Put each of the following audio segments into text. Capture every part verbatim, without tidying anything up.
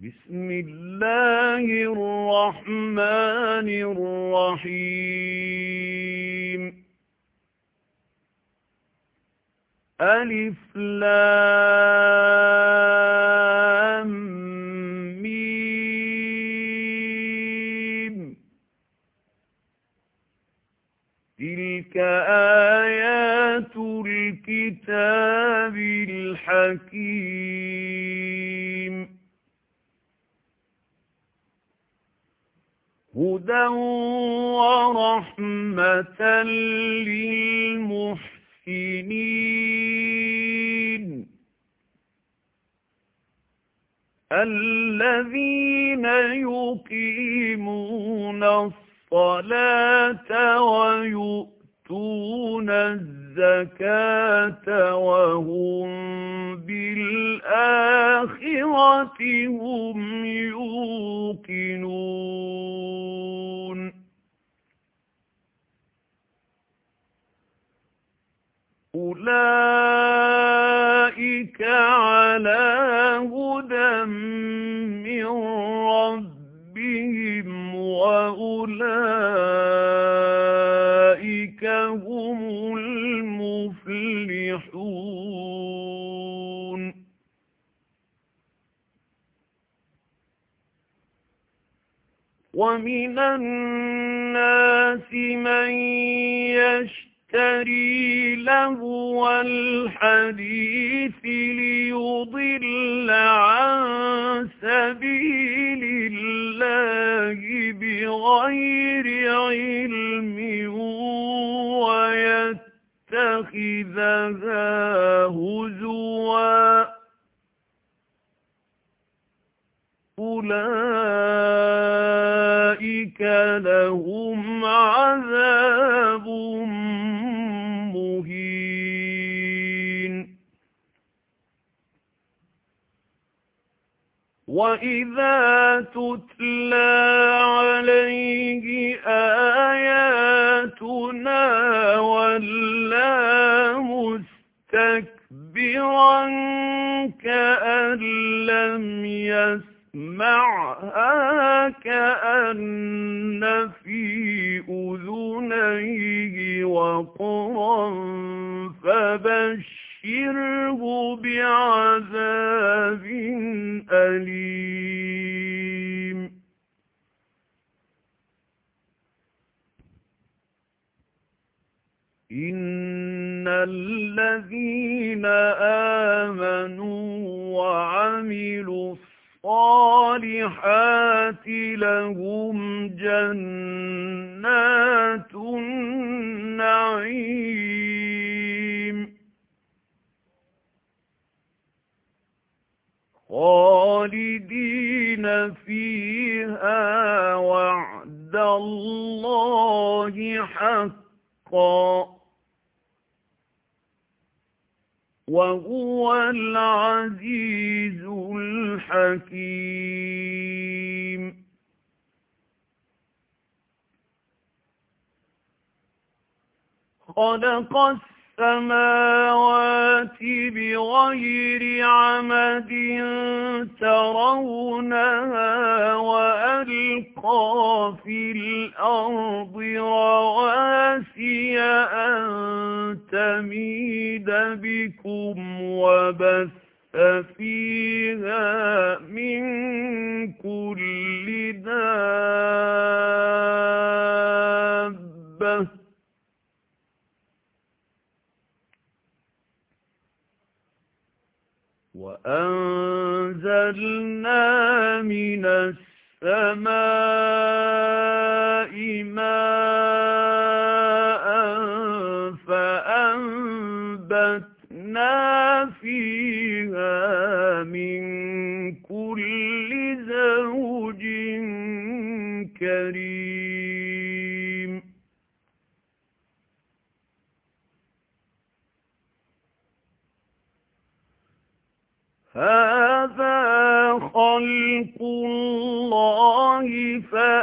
بسم الله الرحمن الرحيم ألف لام ميم تلك آيات الكتاب الحكيم هدى ورحمة للمحسنين الذين يقيمون الصلاة ويؤتون الزكاة وهم بالآخرة هم يوقنون أولئك على هدى من ربهم وأولئك هم المفلحون ومن الناس من يشتري لهو الحديث ليضل عن سبيل الله بغير علم ويتخذها هزوا أولئك لهم عذاب مهين وإذا تتلى عليه آياتنا ولى مستكبرا كأن لم يسمعها كأن في أذنيه وقرا فبشره بعذاب أليم إن الذين آمنوا وعملوا الصالحات لهم جنات النعيم خالدين فيها وعد الله حقا وهو العزيز الحكيم خلق السماوات بغير عمد ترونها وألقى في الأرض رواسي أن تميد بكم وبث فيها من كل دابة وأنزلنا من السماء ماء فأنبتنا فيها من كل زوج كريم هذا خلق الله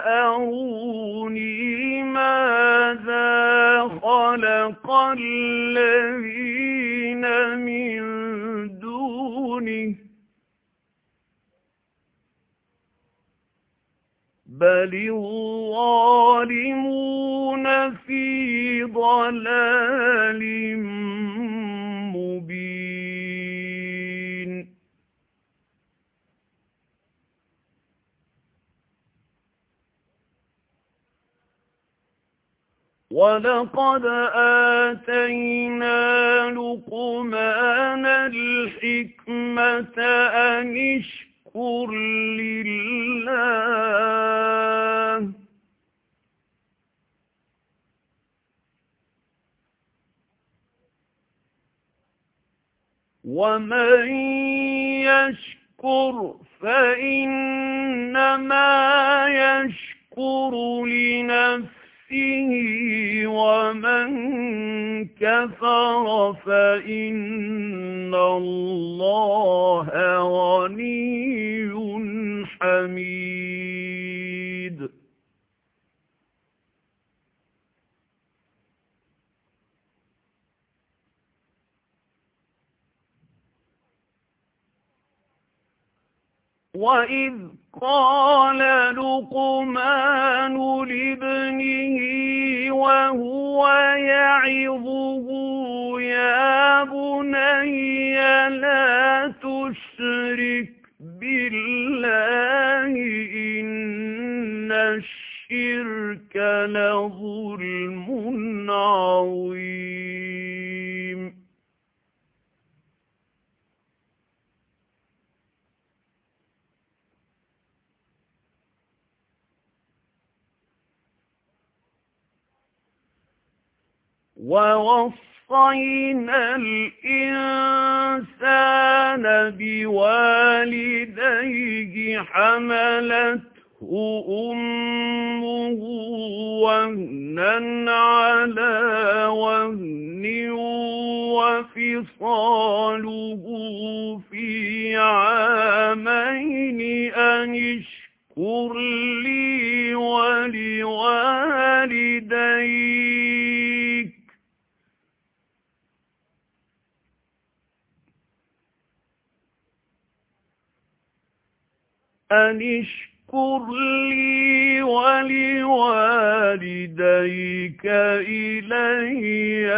فأروني ماذا خلق الذين من دونه بل الظالمون في ضلال مبين ولقد آتينا لقمان الحكمة أن اشكر لله ومن يشكر فإنما يشكر لنفسه ومن كفر فإن الله غني حميد وَإِذْ قَالَ لُقْمَانُ لِابْنِهِ وَهُوَ يَعِظُهُ يَا بُنَيَّ لَا تُشْرِكْ بِاللَّهِ إِنَّ الشِّرْكَ لَظُلْمٌ عَظِيمٌ وَوَصَّيْنَا الْإِنسَانَ بِوَالِدَيْهِ حَمَلَتْهُ أُمُّهُ وَهْنًا عَلَىٰ وَهْنٍ وَفِصَالُهُ فِي عَامَيْنِ أَنِ اشْكُرْ لِي وَلِوَالِدَيْكَ أَنِ اشْكُرْ لِي وَلِوَالِدَيْكَ إِلَيَّ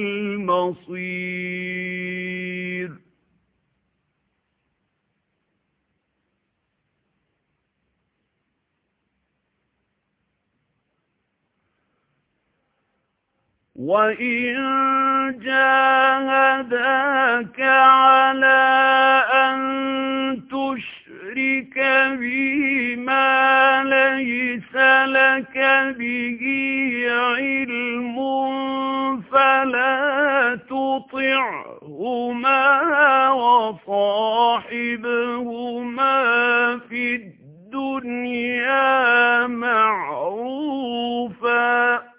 الْمَصِيرُ وَإِن جَاهَدَاكَ عَلَىٰ أَن تُشْرِكَ بِي مَا لَيْسَ لَكَ بِهِ عِلْمٌ فَلَا تُطِعْهُمَا وَصَاحِبْهُمَا فِي الدُّنْيَا مَعْرُوفًا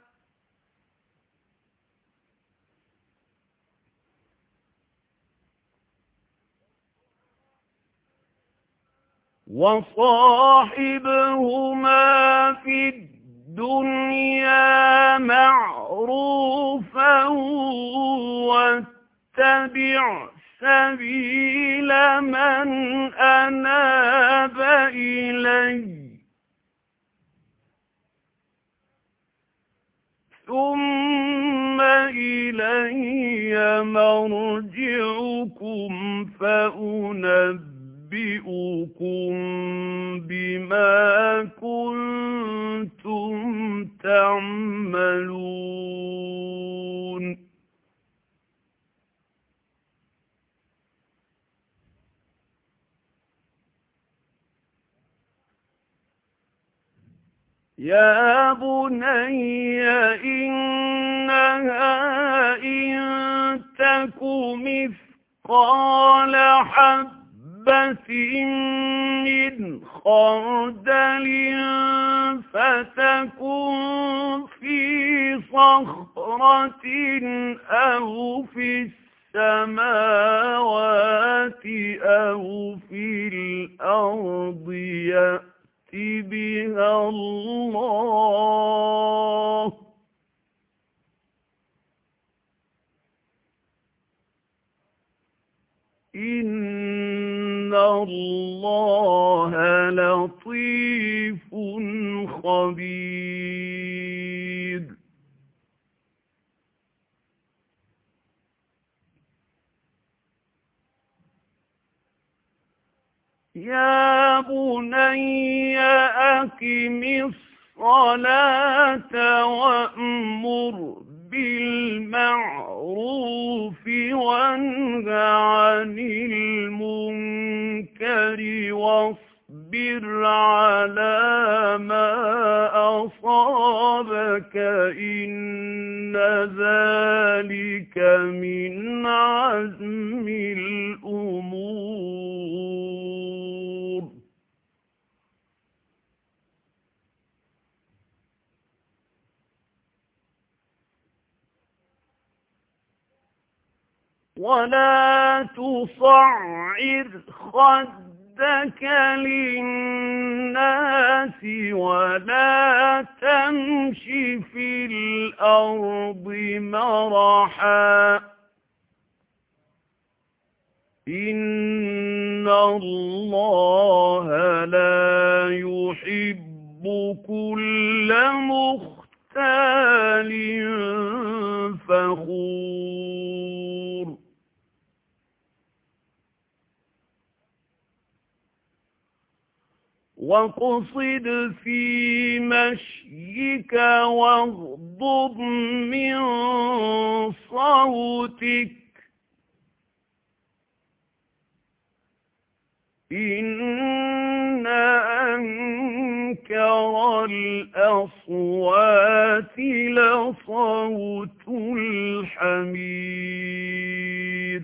وَصَاحِبْهُمَا فِي الدُّنْيَا مَعْرُوفًا وَاتَّبِعْ سَبِيلَ مَنْ أَنَابَ إِلَيَّ ثُمَّ إِلَيَّ مَرْجِعُكُمْ فَأُنَبِّئُكُم بِأُنبِئُكُم بِمَا كُنتُمْ تَعْمَلُونَ يَا بُنَيَّ إِنَّهَا إِن تَكُ مِثْقَالَ حَبَّةٍ مِّنْ خَرْدَلٍ فَتَكُنْ فِي صَخْرَةٍ أَوْ فِي السَّمَاوَاتِ أَوْ فِي الْأَرْضِ يَأْتِ بِهَا اللَّهُ إِنَّ اللَّهَ لَطِيفٌ خَبِيرٌ. يَا بُنَيَّ أَقِمِ الصَّلَاةَ وَأْمُرْ بِالْمَعْرُوفِ وَانْهَ عَنِ الْمُنكَرِ وَاصْبِرْ عَلَى مَا أَصَابَكَ إِنَّ ذَلِكَ مِنْ عَزْمِ الْأُمُورِ. وَلَا تُصَعِّرْ خَدَّكَ لِلنَّاسِ وَلَا تَمْشِ فِي الْأَرْضِ مَرَحًا ۖ إِنَّ اللَّهَ لَا يُحِبُّ كُلَّ مُخْتَالٍ فَخُورٍ. وَاقْصِدْ فِي مَشْيِكَ وَاغْضُضْ مِنْ صَوْتِكَ، إِنَّ أَنكَرَ الْأَصْوَاتِ لَصَوْتُ الْحَمِيرِ.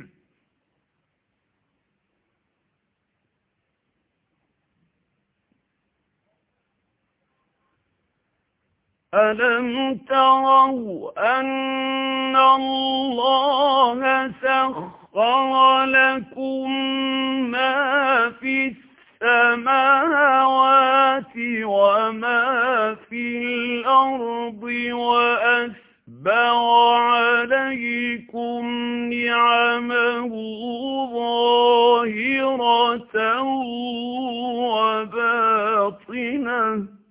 أَلَمْ تَرَوْا أَنَّ اللَّهَ سَخَّرَ لَكُم مَّا فِي السَّمَاوَاتِ وَمَا فِي الْأَرْضِ وَأَسْبَغَ عَلَيْكُمْ نِعَمَهُ ظَاهِرَةً وَبَاطِنَةً،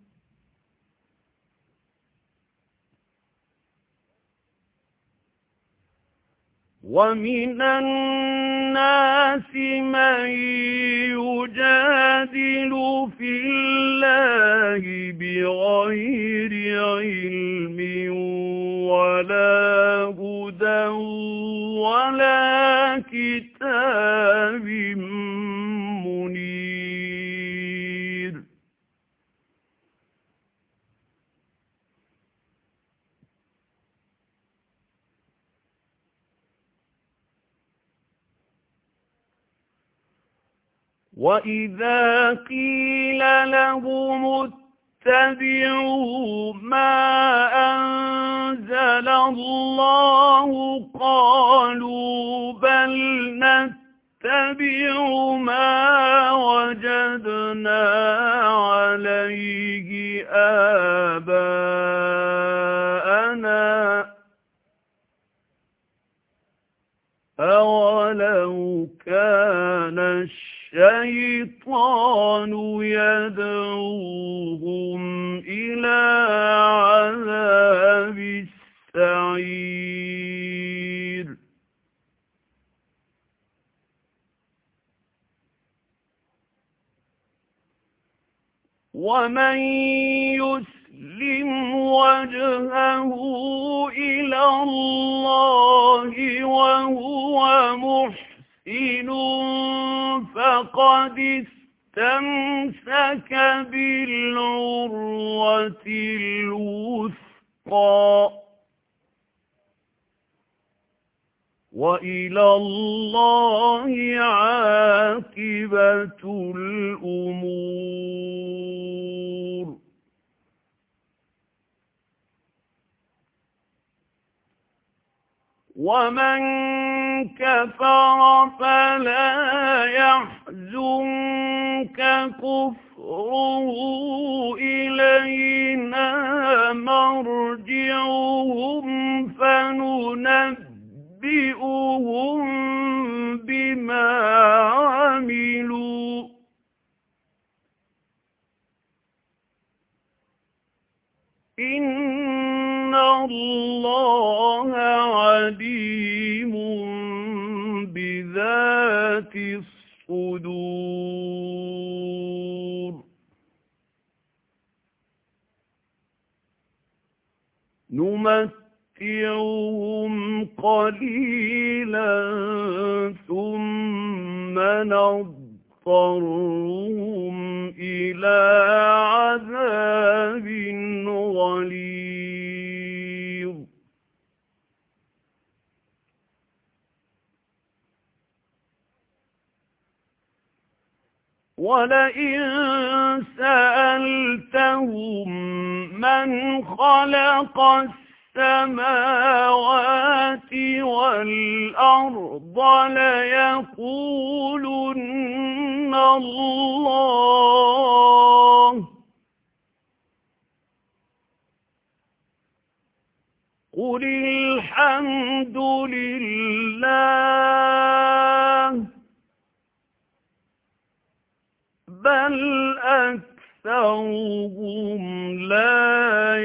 وَمِنَ النَّاسِ مَن يُجَادِلُ فِي اللَّهِ بِغَيْرِ عِلْمٍ وَلَا هُدًى وَلَا كِتَابٍ مُنِيرٍ. وَإِذَا قِيلَ لَهُمُ اتَّبِعُوا مَا أَنزَلَ اللَّهُ قَالُوا بَلْ نَتَّبِعُ مَا وَجَدْنَا عَلَيْهِ آبَاءَنَا ۚ أَوَلَوْ كَانَ الشَّيْطَانُ يَدْعُوهُمْ إِلَى عَذَابِ السَّعِيرِ. وَمَن يُسْلِمْ وَجْهَهُ إِلَى اللَّهِ وَهُوَ مُحْسِنٌ فَقَدِ اسْتَمْسَكَ بِالْعُرْوَةِ الْوُثْقَىٰ، وَإِلَى اللَّهِ عَاقِبَةُ الْأُمُورِ. وَمَن كَفَرَ فَلَا يَحْزُنكَ كُفْرُهُ ۖ إِلَيْنَا مَرْجِعُهُمْ فَنُنَبِّئُهُم بِمَا عَمِلُوا إِنَّ اللَّهَ عَلِيمٌ بِذَاتِ الصُّدُورِ نُمَتِّعُهُمْ قَلِيلًا ثُمَّ نَضْطَرُّهُمْ إِلَى عَذَابٍ غَلِيظٍ وَلَئِن سَأَلْتَهُم مَّنْ خَلَقَ السَّمَاوَاتِ وَالْأَرْضَ لَيَقُولُنَّ اللَّهُ قُلِ الْحَمْدُ لِلَّهِ بَلْ أَكْثَرُهُمْ لَا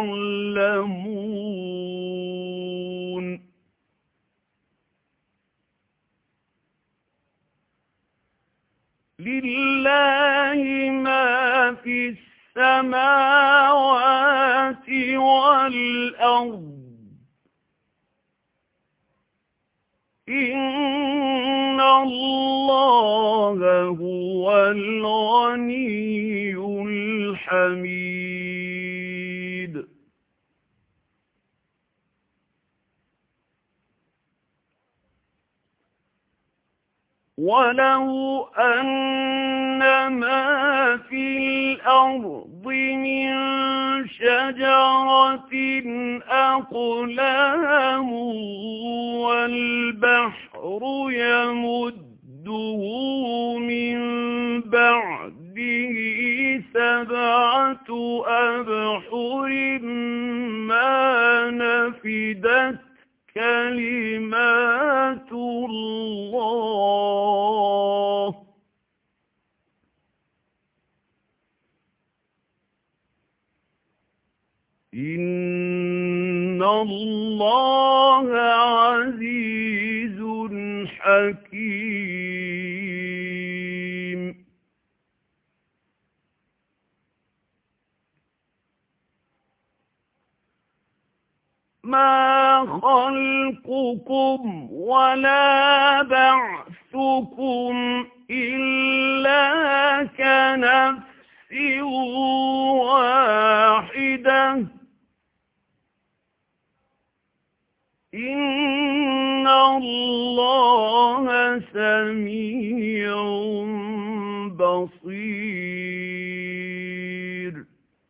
يَعْلَمُونَ لِلَّهِ مَا فِي السَّمَاوَاتِ وَالْأَرْضِ إِنَّ اللَّهَ هُوَ الْغَنِيُّ الْحَمِيدُ وَلَوْ أَنَّ مَا فِي الْأَرْضِ مِنْ شَجَرَةٍ أَقْلَامٌ وَالْبَحْرُ يَمُدُّهُ مِنْ بَعْدِهِ سَبْعَةُ أَبْحُرٍ مَا نَفِدَتْ كَلِمَاتُ اللَّهِ إِنَّ اللَّهَ عَزِيزٌ حَكِيمٌ مَا خَلْقُكُمْ وَلَا بَعْثُكُمْ إِلَّا كَنَفْسٍ وَاحِدَةٍ إِنَّ اللَّهَ سَمِيعٌ بَصِيرٌ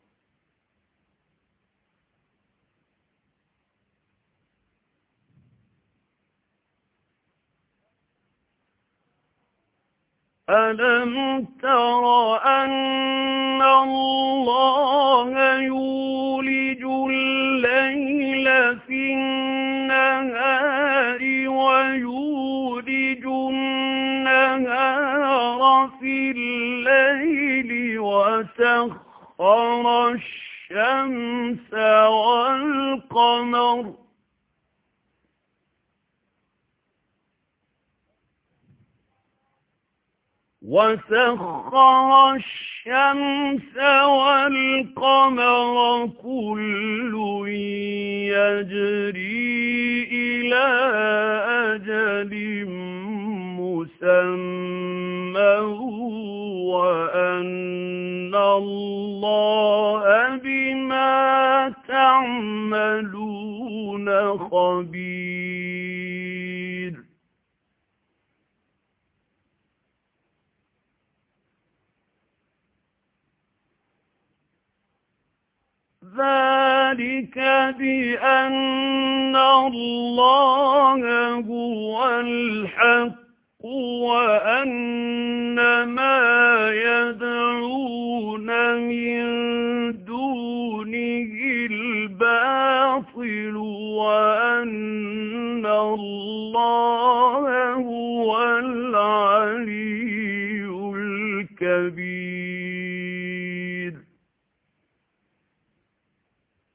أَلَمْ تَرَ أَنَّ اللَّهَ يُولِجُ اللَّيْلَ فِي النَّهَارِ وَيُولِجُ النَّهَارَ فِي اللَّيْلِ وَسَخَّرَ الشَّمْسَ وَالْقَمَرَ وَسَخَّرَ الشَّمْسَ وَالْقَمَرَ كُلٌّ يَجْرِي إِلَى أَجَلٍ مُّسَمًّى وَأَنَّ اللَّهَ بِمَا تَعْمَلُونَ خَبِيرٌ ذَلِكَ بِأَنَّ اللَّهَ هُوَ الْحَقُّ وَأَنَّ مَا يَدْعُونَ مِن دُونِهِ الْبَاطِلُ وَأَنَّ اللَّهَ هُوَ الْعَلِيُّ الْكَبِيرُ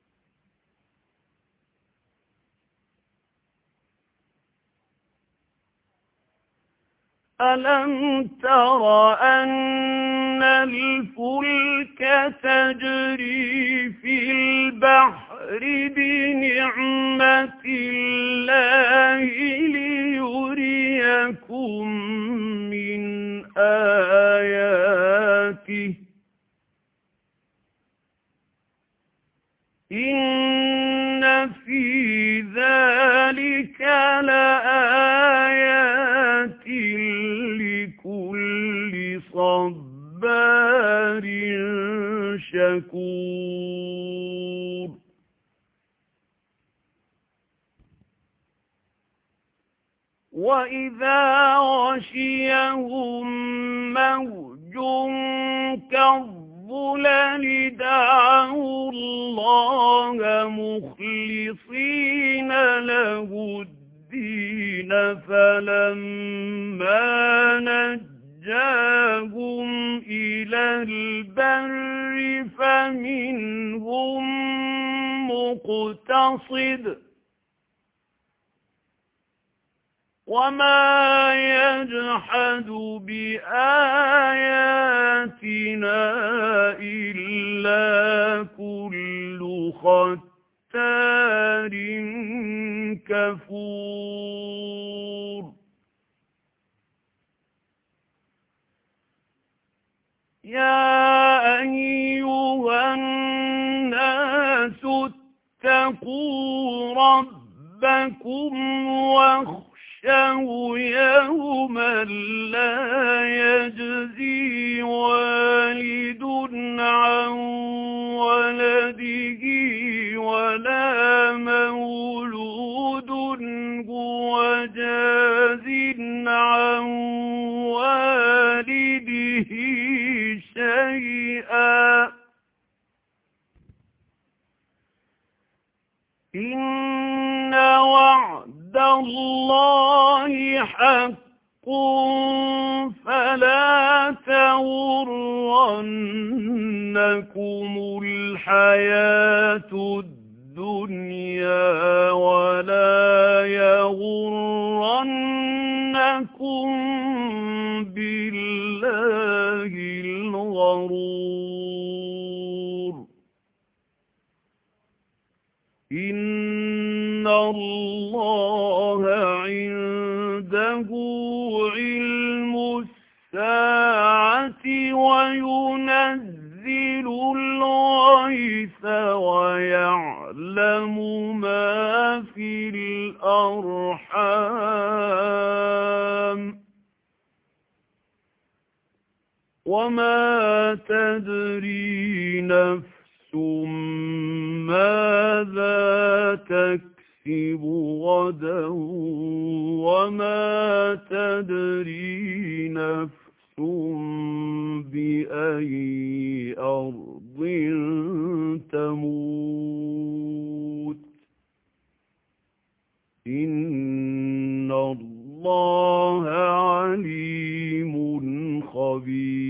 أَلَمْ تَرَ أَنَّ الْفُلْكَ تَجْرِي فِي الْبَحْرِ بِنِعْمَةِ اللَّهِ لِيُرِيَكُم مِّنْ آيَاتِهِ إِنَّ فِي ذَلِكَ لَآيَاتٍ لِكُلِّ صَبَّارٍ شَكُورٍ وَإِذَا غَشِيَهُم مَّوْجٌ كَالظُّلَلِ دَعَوُا اللَّهَ مُخْلِصِينَ لَهُ الدِّينَ فَلَمَّا نَجَّاهُمْ إِلَى الْبَرِّ فَمِنْهُم مُّقْتَصِدٌ وَمَا يَجْحَدُ بِآيَاتِنَا إِلَّا كُلُّ خَتَّارٍ كَفُورٍ يَا أَيُّهَا النَّاسُ اتَّقُوا رَبَّكُمْ وَاخْشَوْا يَوْمًا لَّا يَجْزِي وَالِدٌ عَن وَلَدِهِ وَلَا مَوْلُودٌ هُوَ جَازٍ عَن وَالِدِهِ شَيْئًا إِنَّ وَعْدَ اللَّهِ حَقٌّ فَلَا تَغُرَّنَّكُمُ الْحَيَاةُ الدُّنْيَا وَلَا يَغُرَّنَّكُم بِاللَّهِ الْغَرُورُ إِنَّ اللَّهَ عِندَهُ عِلْمُ السَّاعَةِ وَيُنَزِّلُ الْغَيْثَ وَيَعْلَمُ مَا فِي الْأَرْحَامِ وَمَا تَدْرِي نَفْسٌ مَاذَا تَكْسِبُ غَدًا وَمَا تَدْرِي نَفْسٌ بِأَيِّ أَرْضٍ تَمُوتُ إِنَّ اللَّهَ عَلِيمٌ خَبِيرٌ